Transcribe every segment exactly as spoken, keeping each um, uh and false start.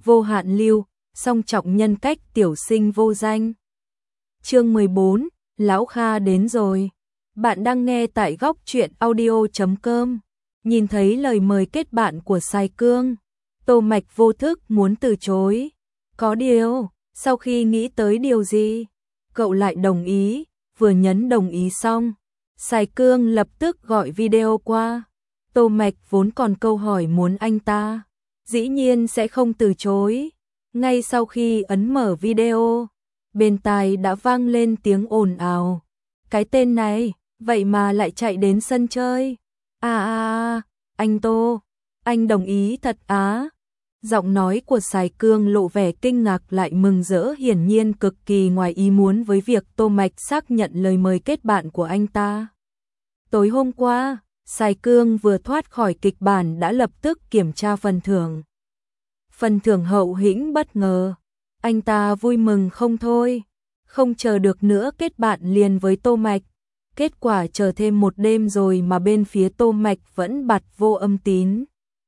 vô hạn lưu, song trọng nhân cách tiểu sinh vô danh. Chương mười bốn, Lão Kha đến rồi. Bạn đang nghe tại góc truyện audio chấm com. Nhìn thấy lời mời kết bạn của Sài Cương, Tô Mạch vô thức muốn từ chối. Có điều, sau khi nghĩ tới điều gì, cậu lại đồng ý, vừa nhấn đồng ý xong, Sài Cương lập tức gọi video qua. Tô Mạch vốn còn câu hỏi muốn anh ta, dĩ nhiên sẽ không từ chối. Ngay sau khi ấn mở video, bên tai đã vang lên tiếng ồn ào. Cái tên này, vậy mà lại chạy đến sân chơi. À à à, anh Tô, anh đồng ý thật á. Giọng nói của Sài Cương lộ vẻ kinh ngạc lại mừng rỡ, hiển nhiên cực kỳ ngoài ý muốn với việc Tô Mạch xác nhận lời mời kết bạn của anh ta. Tối hôm qua, Sài Cương vừa thoát khỏi kịch bản đã lập tức kiểm tra phần thưởng. Phần thưởng hậu hĩnh bất ngờ, anh ta vui mừng không thôi, không chờ được nữa kết bạn liền với Tô Mạch. Kết quả chờ thêm một đêm rồi mà bên phía Tô Mạch vẫn bặt vô âm tín.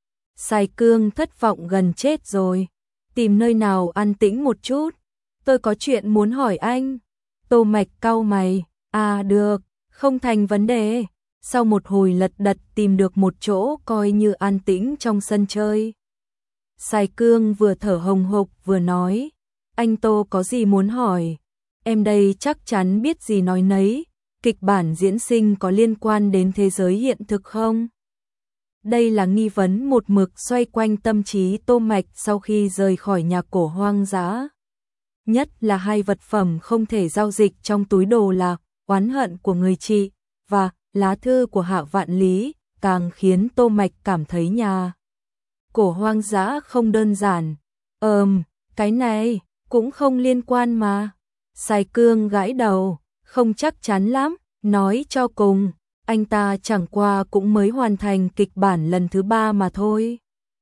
Sài Cương thất vọng gần chết rồi, tìm nơi nào an tĩnh một chút, tôi có chuyện muốn hỏi anh. Tô Mạch cau mày, à được, không thành vấn đề. Sau một hồi lật đật tìm được một chỗ coi như an tĩnh trong sân chơi, Sài Cương vừa thở hồng hộc vừa nói, anh Tô có gì muốn hỏi, em đây chắc chắn biết gì nói nấy. Kịch bản diễn sinh có liên quan đến thế giới hiện thực không? Đây là nghi vấn một mực xoay quanh tâm trí Tô Mạch sau khi rời khỏi nhà cổ hoang dã. Nhất là hai vật phẩm không thể giao dịch trong túi đồ là oán hận của người chị và lá thư của Hạ Vạn Lý, càng khiến Tô Mạch cảm thấy nhà cổ hoang dã không đơn giản. Ờm, cái này cũng không liên quan mà. Sài Cương gãi đầu, không chắc chắn lắm, nói cho cùng, anh ta chẳng qua cũng mới hoàn thành kịch bản lần thứ ba mà thôi.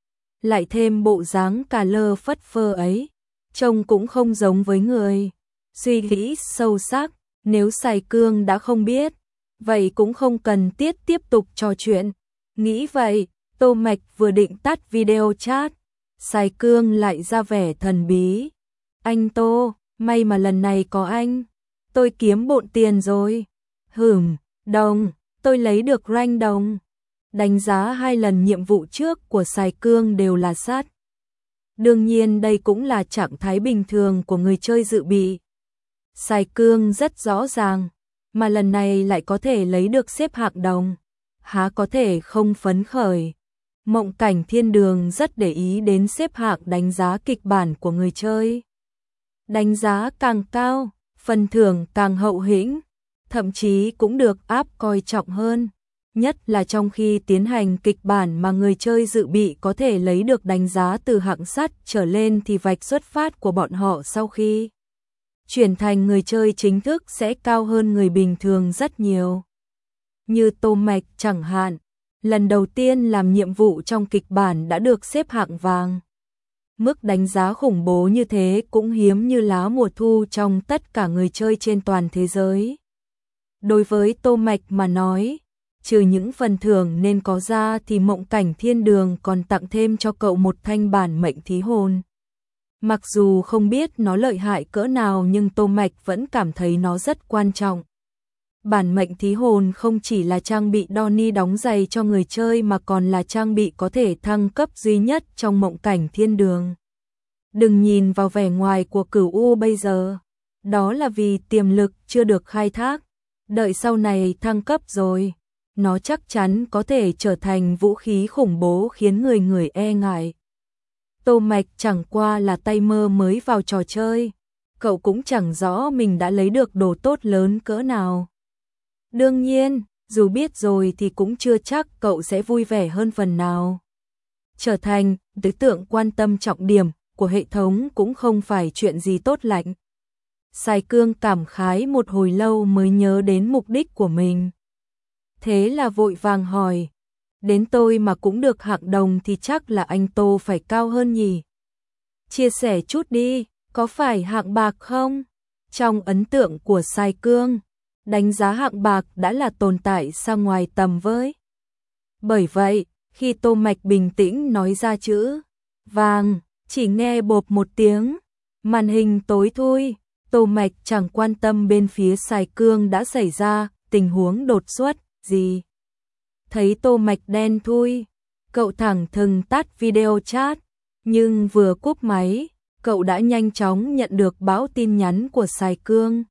Lại thêm bộ dáng cà lơ phất phơ ấy, trông cũng không giống với người. Suy nghĩ sâu sắc, nếu Sài Cương đã không biết, vậy cũng không cần thiết tiếp tục trò chuyện. Nghĩ vậy, Tô Mạch vừa định tắt video chat, Sài Cương lại ra vẻ thần bí. Anh Tô, may mà lần này có anh, tôi kiếm bộn tiền rồi. Hửm, đồng, tôi lấy được rank đồng. Đánh giá hai lần nhiệm vụ trước của Sài Cương đều là sát. Đương nhiên đây cũng là trạng thái bình thường của người chơi dự bị. Sài Cương rất rõ ràng, mà lần này lại có thể lấy được xếp hạng đồng, há có thể không phấn khởi. Mộng Cảnh Thiên Đường rất để ý đến xếp hạng đánh giá kịch bản của người chơi. Đánh giá càng cao, phần thưởng càng hậu hĩnh, thậm chí cũng được áp coi trọng hơn. Nhất là trong khi tiến hành kịch bản mà người chơi dự bị có thể lấy được đánh giá từ hạng sắt trở lên thì vạch xuất phát của bọn họ sau khi chuyển thành người chơi chính thức sẽ cao hơn người bình thường rất nhiều. Như Tô Mạch chẳng hạn, lần đầu tiên làm nhiệm vụ trong kịch bản đã được xếp hạng vàng. Mức đánh giá khủng bố như thế cũng hiếm như lá mùa thu trong tất cả người chơi trên toàn thế giới. Đối với Tô Mạch mà nói, trừ những phần thưởng nên có ra thì Mộng Cảnh Thiên Đường còn tặng thêm cho cậu một thanh bản mệnh thí hồn. Mặc dù không biết nó lợi hại cỡ nào nhưng Tô Mạch vẫn cảm thấy nó rất quan trọng. Bản mệnh thí hồn không chỉ là trang bị Donnie đóng giày cho người chơi mà còn là trang bị có thể thăng cấp duy nhất trong Mộng Cảnh Thiên Đường. Đừng nhìn vào vẻ ngoài của Cửu U bây giờ, đó là vì tiềm lực chưa được khai thác. Đợi sau này thăng cấp rồi, nó chắc chắn có thể trở thành vũ khí khủng bố khiến người người e ngại. Tô Mạch chẳng qua là tay mơ mới vào trò chơi, cậu cũng chẳng rõ mình đã lấy được đồ tốt lớn cỡ nào. Đương nhiên, dù biết rồi thì cũng chưa chắc cậu sẽ vui vẻ hơn phần nào. Trở thành đối tượng quan tâm trọng điểm của hệ thống cũng không phải chuyện gì tốt lành. Sài Cương cảm khái một hồi lâu mới nhớ đến mục đích của mình. Thế là vội vàng hỏi, đến tôi mà cũng được hạng đồng thì chắc là anh Tô phải cao hơn nhỉ? Chia sẻ chút đi, có phải hạng bạc không? Trong ấn tượng của Sài Cương, đánh giá hạng bạc đã là tồn tại xa ngoài tầm với. Bởi vậy, khi Tô Mạch bình tĩnh nói ra chữ vàng, Chỉ nghe bộp một tiếng, màn hình tối thui, Tô Mạch chẳng quan tâm bên phía Sài Cương đã xảy ra tình huống đột xuất gì. Thấy Tô Mạch đen thui, cậu thẳng thừng tắt video chat, nhưng vừa cúp máy, cậu đã nhanh chóng nhận được báo tin nhắn của Sài Cương.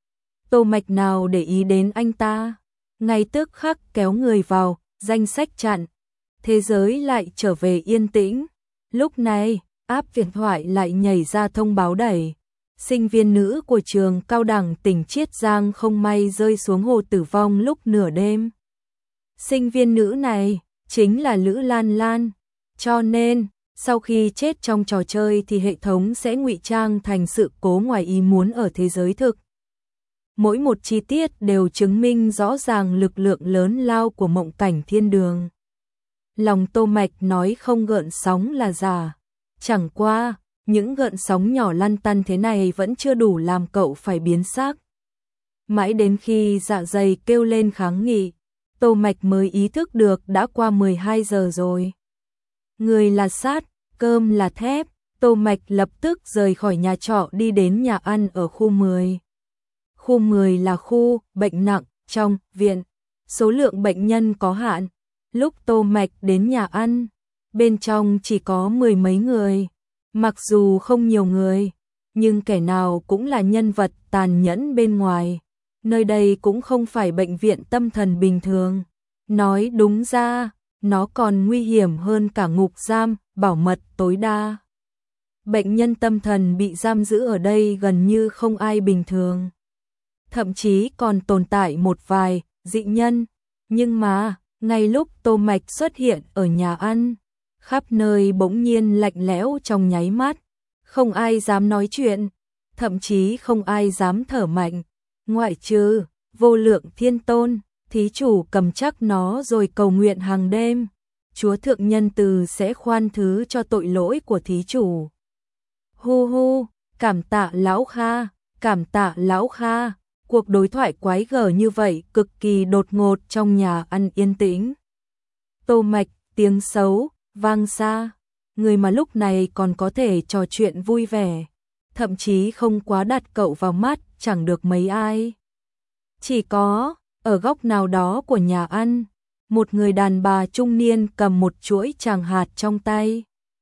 Tô Mạch nào để ý đến anh ta, ngay tức khắc kéo người vào danh sách chặn. Thế giới lại trở về yên tĩnh. Lúc này, app điện thoại lại nhảy ra thông báo đẩy. Sinh viên nữ của trường cao đẳng tỉnh Chiết Giang không may rơi xuống hồ tử vong lúc nửa đêm. Sinh viên nữ này chính là Lữ Lan Lan, cho nên sau khi chết trong trò chơi thì hệ thống sẽ ngụy trang thành sự cố ngoài ý muốn ở thế giới thực. Mỗi một chi tiết đều chứng minh rõ ràng lực lượng lớn lao của mộng cảnh thiên đường. Lòng Tô Mạch nói không gợn sóng là giả. Chẳng qua, những gợn sóng nhỏ lăn tăn thế này vẫn chưa đủ làm cậu phải biến xác. Mãi đến khi dạ dày kêu lên kháng nghị, Tô Mạch mới ý thức được đã qua mười hai giờ rồi. Người là sắt, cơm là thép, Tô Mạch lập tức rời khỏi nhà trọ đi đến nhà ăn ở khu mười. Khu mười là khu bệnh nặng trong viện, số lượng bệnh nhân có hạn. Lúc Tô Mạch đến nhà ăn, bên trong chỉ có mười mấy người. Mặc dù không nhiều người, nhưng kẻ nào cũng là nhân vật tàn nhẫn bên ngoài. Nơi đây cũng không phải bệnh viện tâm thần bình thường. Nói đúng ra, nó còn nguy hiểm hơn cả ngục giam, bảo mật tối đa. Bệnh nhân tâm thần bị giam giữ ở đây gần như không ai bình thường. Thậm chí còn tồn tại một vài dị nhân. Nhưng mà, ngay lúc Tô Mạch xuất hiện ở nhà ăn, khắp nơi bỗng nhiên lạnh lẽo trong nháy mắt. Không ai dám nói chuyện, thậm chí không ai dám thở mạnh. Ngoại trừ Vô Lượng Thiên Tôn, thí chủ cầm chắc nó rồi cầu nguyện hàng đêm. Chúa Thượng Nhân Từ sẽ khoan thứ cho tội lỗi của thí chủ. Hu hu, cảm tạ Lão Kha, cảm tạ Lão Kha. Cuộc đối thoại quái gở như vậy cực kỳ đột ngột trong nhà ăn yên tĩnh. Tô Mạch, tiếng xấu, vang xa. Người mà lúc này còn có thể trò chuyện vui vẻ, thậm chí không quá đặt cậu vào mắt, chẳng được mấy ai. Chỉ có, ở góc nào đó của nhà ăn, một người đàn bà trung niên cầm một chuỗi tràng hạt trong tay.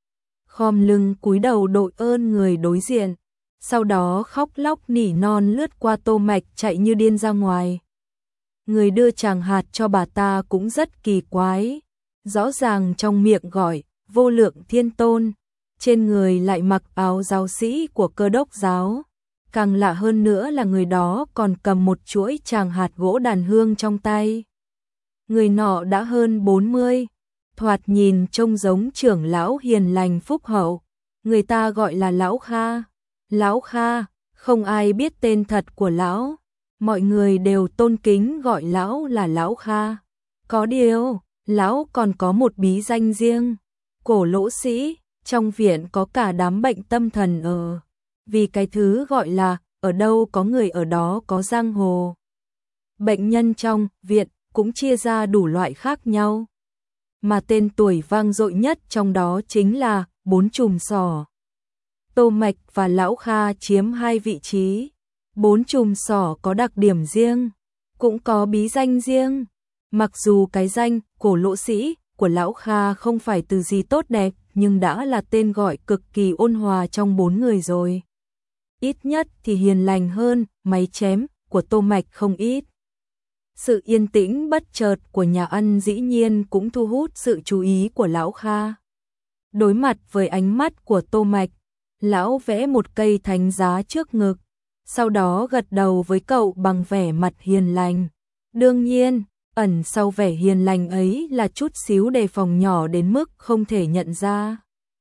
Khom lưng cúi đầu đội ơn người đối diện, sau đó khóc lóc nỉ non lướt qua Tô Mạch chạy như điên ra ngoài. Người đưa tràng hạt cho bà ta cũng rất kỳ quái, rõ ràng trong miệng gọi Vô Lượng Thiên Tôn, trên người lại mặc áo giáo sĩ của Cơ Đốc giáo. Càng lạ hơn nữa là người đó còn cầm một chuỗi tràng hạt gỗ đàn hương trong tay. Người nọ đã hơn bốn mươi, thoạt nhìn trông giống trưởng lão hiền lành phúc hậu. Người ta gọi là Lão Kha. Lão Kha, không ai biết tên thật của lão. Mọi người đều tôn kính gọi lão là Lão Kha. Có điều, lão còn có một bí danh riêng. Cổ lỗ sĩ, trong viện có cả đám bệnh tâm thần ở. Vì cái thứ gọi là, ở đâu có người ở đó có giang hồ. Bệnh nhân trong viện cũng chia ra đủ loại khác nhau. Mà tên tuổi vang dội nhất trong đó chính là bốn chùm sỏ. Tô Mạch và Lão Kha chiếm hai vị trí. Bốn chùm sỏ có đặc điểm riêng, cũng có bí danh riêng. Mặc dù cái danh cổ lỗ sĩ của Lão Kha không phải từ gì tốt đẹp, nhưng đã là tên gọi cực kỳ ôn hòa trong bốn người rồi. Ít nhất thì hiền lành hơn máy chém của Tô Mạch không ít. Sự yên tĩnh bất chợt của nhà ăn dĩ nhiên cũng thu hút sự chú ý của Lão Kha. Đối mặt với ánh mắt của Tô Mạch, lão vẽ một cây thánh giá trước ngực, sau đó gật đầu với cậu bằng vẻ mặt hiền lành. Đương nhiên, ẩn sau vẻ hiền lành ấy là chút xíu đề phòng nhỏ đến mức không thể nhận ra.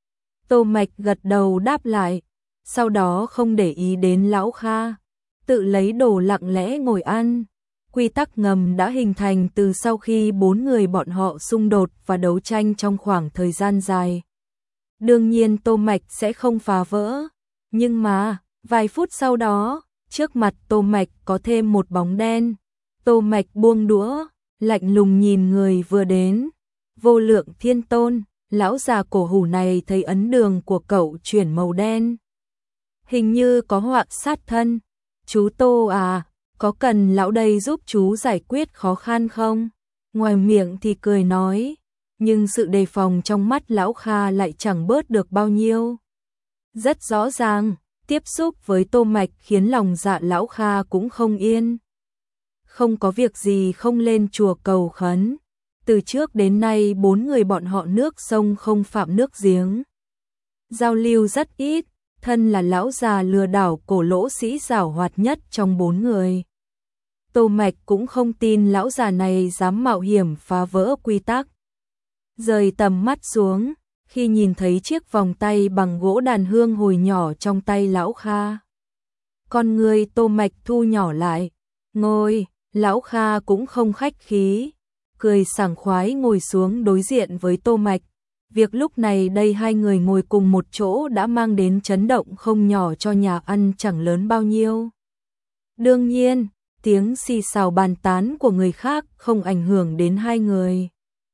Tô Mạch gật đầu đáp lại, sau đó không để ý đến Lão Kha, tự lấy đồ lặng lẽ ngồi ăn. Quy tắc ngầm đã hình thành từ sau khi bốn người bọn họ xung đột và đấu tranh trong khoảng thời gian dài. Đương nhiên Tô Mạch sẽ không phá vỡ, nhưng mà, vài phút sau đó, trước mặt Tô Mạch có thêm một bóng đen. Tô Mạch buông đũa, lạnh lùng nhìn người vừa đến. Vô Lượng Thiên Tôn, lão già cổ hủ này thấy ấn đường của cậu chuyển màu đen. Hình như có họa sát thân. Chú Tô à, có cần lão đây giúp chú giải quyết khó khăn không? Ngoài miệng thì cười nói, nhưng sự đề phòng trong mắt lão Kha lại chẳng bớt được bao nhiêu. Rất rõ ràng, tiếp xúc với Tô Mạch khiến lòng dạ lão Kha cũng không yên. Không có việc gì không lên chùa cầu khấn. Từ trước đến nay bốn người bọn họ nước sông không phạm nước giếng. Giao lưu rất ít, thân là lão già lừa đảo cổ lỗ sĩ giảo hoạt nhất trong bốn người. Tô Mạch cũng không tin lão già này dám mạo hiểm phá vỡ quy tắc. Rời tầm mắt xuống, khi nhìn thấy chiếc vòng tay bằng gỗ đàn hương hồi nhỏ trong tay lão Kha. Con người Tô Mạch thu nhỏ lại, ngồi, lão Kha cũng không khách khí, cười sảng khoái ngồi xuống đối diện với Tô Mạch. Việc lúc này đây hai người ngồi cùng một chỗ đã mang đến chấn động không nhỏ cho nhà ăn chẳng lớn bao nhiêu. Đương nhiên, tiếng xì xào bàn tán của người khác không ảnh hưởng đến hai người.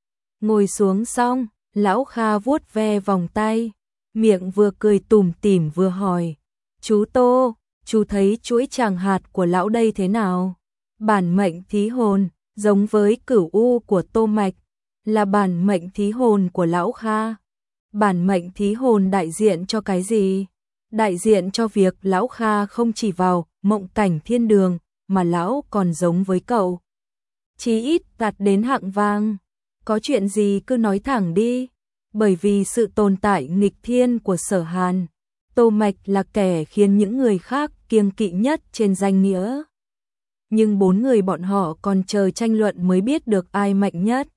Ngồi xuống xong, lão Kha vuốt ve vòng tay, miệng vừa cười tủm tỉm vừa hỏi, chú Tô, chú thấy chuỗi tràng hạt của lão đây thế nào? Bản mệnh thí hồn, giống với cửu u của Tô Mạch, là bản mệnh thí hồn của lão Kha. Bản mệnh thí hồn đại diện cho cái gì? Đại diện cho việc lão Kha không chỉ vào mộng cảnh thiên đường, mà lão còn giống với cậu. Chí ít đạt đến hạng vàng. Có chuyện gì cứ nói thẳng đi. Bởi vì sự tồn tại nghịch thiên của Sở Hàn, Tô Mạch là kẻ khiến những người khác kiêng kỵ nhất trên danh nghĩa. Nhưng bốn người bọn họ còn chờ tranh luận mới biết được ai mạnh nhất.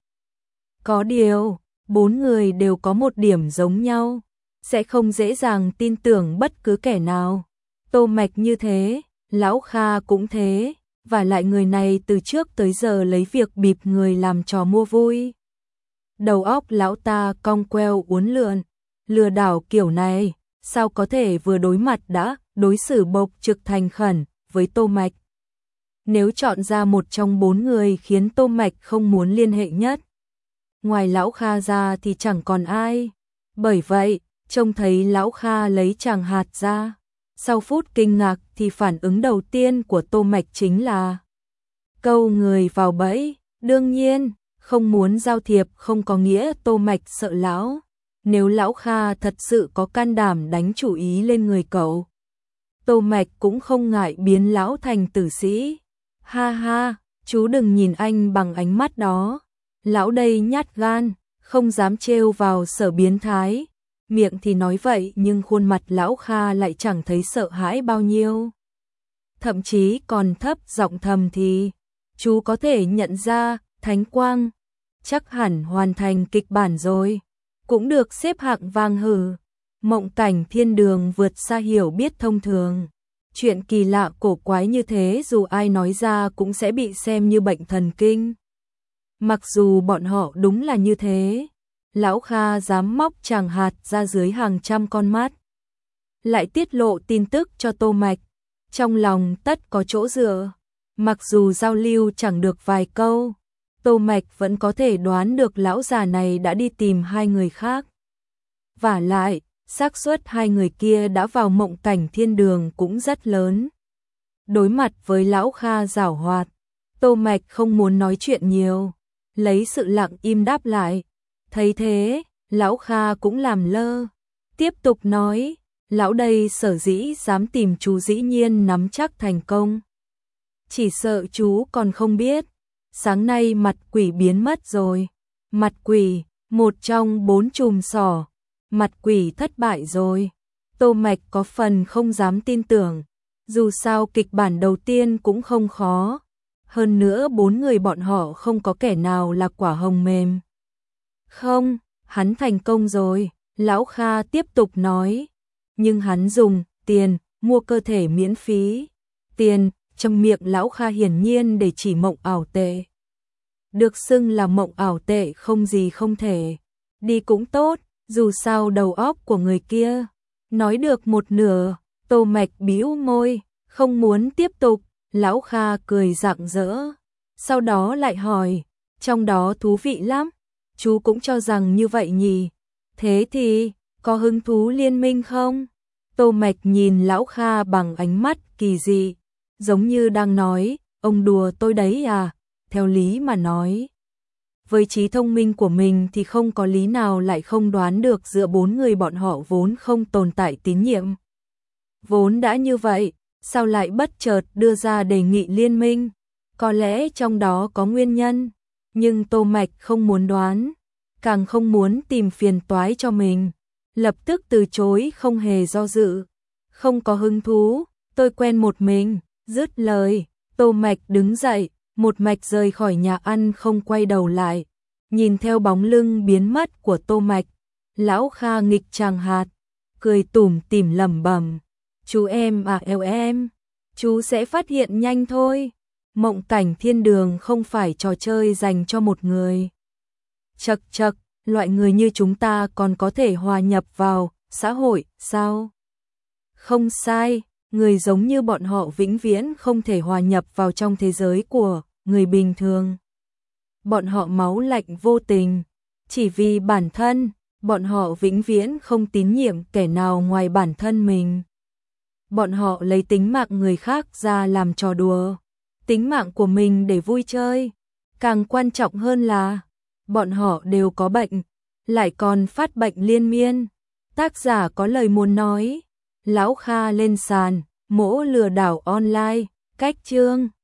Có điều, bốn người đều có một điểm giống nhau, sẽ không dễ dàng tin tưởng bất cứ kẻ nào. Tô Mạch như thế, lão Kha cũng thế, và lại người này từ trước tới giờ lấy việc bịp người làm trò mua vui. Đầu óc lão ta cong queo uốn lượn, lừa đảo kiểu này, sao có thể vừa đối mặt đã đối xử bộc trực thành khẩn với Tô Mạch. Nếu chọn ra một trong bốn người khiến Tô Mạch không muốn liên hệ nhất, ngoài lão Kha ra thì chẳng còn ai. Bởi vậy, trông thấy lão Kha lấy tràng hạt ra, sau phút kinh ngạc thì phản ứng đầu tiên của Tô Mạch chính là câu người vào bẫy. Đương nhiên, không muốn giao thiệp không có nghĩa Tô Mạch sợ lão. Nếu lão Kha thật sự có can đảm đánh chủ ý lên người cậu, Tô Mạch cũng không ngại biến lão thành tử sĩ. Ha ha, chú đừng nhìn anh bằng ánh mắt đó. Lão đây nhát gan, không dám trêu vào Sở biến thái. Miệng thì nói vậy nhưng khuôn mặt lão Kha lại chẳng thấy sợ hãi bao nhiêu. Thậm chí còn thấp giọng thầm thì, chú có thể nhận ra, Thánh Quang chắc hẳn hoàn thành kịch bản rồi, cũng được xếp hạng vàng hử. Mộng cảnh thiên đường vượt xa hiểu biết thông thường. Chuyện kỳ lạ cổ quái như thế dù ai nói ra cũng sẽ bị xem như bệnh thần kinh. Mặc dù bọn họ đúng là như thế, lão Kha dám móc tràng hạt ra dưới hàng trăm con mắt, lại tiết lộ tin tức cho Tô Mạch, trong lòng tất có chỗ dựa. Mặc dù giao lưu chẳng được vài câu, Tô Mạch vẫn có thể đoán được lão già này đã đi tìm hai người khác. Vả lại, xác suất hai người kia đã vào mộng cảnh thiên đường cũng rất lớn. Đối mặt với lão Kha giảo hoạt, Tô Mạch không muốn nói chuyện nhiều, lấy sự lặng im đáp lại. Thấy thế, lão Kha cũng làm lơ, tiếp tục nói, lão đây sở dĩ dám tìm chú dĩ nhiên nắm chắc thành công. Chỉ sợ chú còn không biết, sáng nay mặt quỷ biến mất rồi. Mặt quỷ, một trong bốn chùm sỏ, mặt quỷ thất bại rồi. Tô Mạch có phần không dám tin tưởng, dù sao kịch bản đầu tiên cũng không khó. Hơn nữa bốn người bọn họ không có kẻ nào là quả hồng mềm. Không, hắn thành công rồi, lão Kha tiếp tục nói. Nhưng hắn dùng tiền mua cơ thể miễn phí. Tiền, trong miệng lão Kha hiển nhiên để chỉ mộng ảo tệ. Được xưng là mộng ảo tệ không gì không thể. Đi cũng tốt, dù sao đầu óc của người kia. Nói được một nửa, Tô Mạch bĩu môi, không muốn tiếp tục. Lão Kha cười rạng rỡ, sau đó lại hỏi, trong đó thú vị lắm, chú cũng cho rằng như vậy nhỉ? Thế thì, có hứng thú liên minh không? Tô Mạch nhìn Lão Kha bằng ánh mắt kỳ dị, giống như đang nói, ông đùa tôi đấy à, theo lý mà nói. Với trí thông minh của mình thì không có lý nào lại không đoán được giữa bốn người bọn họ vốn không tồn tại tín nhiệm. Vốn đã như vậy, sao lại bất chợt đưa ra đề nghị liên minh? Có lẽ trong đó có nguyên nhân, nhưng Tô Mạch không muốn đoán, càng không muốn tìm phiền toái cho mình. Lập tức từ chối không hề do dự. Không có hứng thú, tôi quen một mình, dứt lời, Tô Mạch đứng dậy, một mạch rời khỏi nhà ăn không quay đầu lại. Nhìn theo bóng lưng biến mất của Tô Mạch, Lão Kha nghịch chàng hạt, cười tủm tỉm lẩm bẩm, chú em à eo em, chú sẽ phát hiện nhanh thôi. Mộng cảnh thiên đường không phải trò chơi dành cho một người. Chậc chậc, loại người như chúng ta còn có thể hòa nhập vào xã hội sao? Không sai, người giống như bọn họ vĩnh viễn không thể hòa nhập vào trong thế giới của người bình thường. Bọn họ máu lạnh vô tình, chỉ vì bản thân, bọn họ vĩnh viễn không tín nhiệm kẻ nào ngoài bản thân mình. Bọn họ lấy tính mạng người khác ra làm trò đùa, tính mạng của mình để vui chơi. Càng quan trọng hơn là, bọn họ đều có bệnh, lại còn phát bệnh liên miên. Tác giả có lời muốn nói, Lão Kha lên sàn, mỗ lừa đảo online, cách chương.